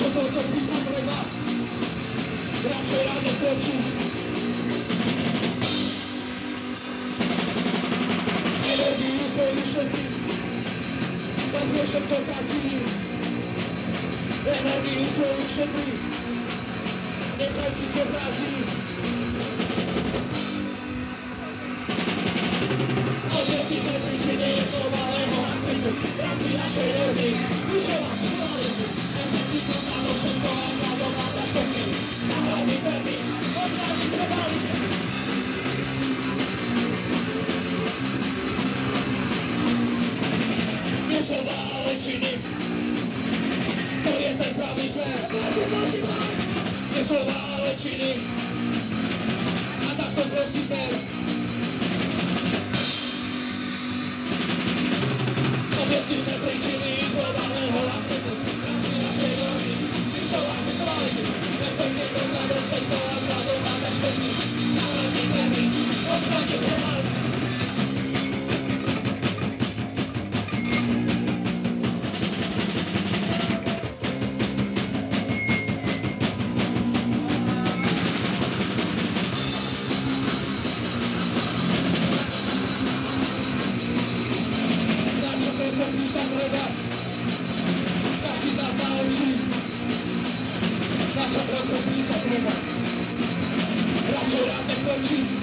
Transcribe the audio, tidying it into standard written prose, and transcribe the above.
toto písať treba, radšej raz nekročiť. Energiu svoju šetri, tak dnešok to kazí. Energiu svoju šetri, nechaj si čo vrazí. Objektívne príčiny je globálneho aktivu, v rámci našej rodiny, zvyšovať kvalitu. Efektívnosť na to všetko a vzhľadom na ťažkosti. Na hlavný termín, odpraviť globálite. Nie slova, ale činy, to je ten správny smer. Nie slova, ale činy, a takto prostý fér. Objektívne príčiny z globálneho aktivu, v rámci našej rodiny, zvyšovať kvalitu. Efektívnosť na to všetko a vzhľadom na ťažkosti. Na hlavný termín, odpraviť globálite. Písať treba, každý z nás má oči, na čo trochu písať treba, radšej raz nekročiť.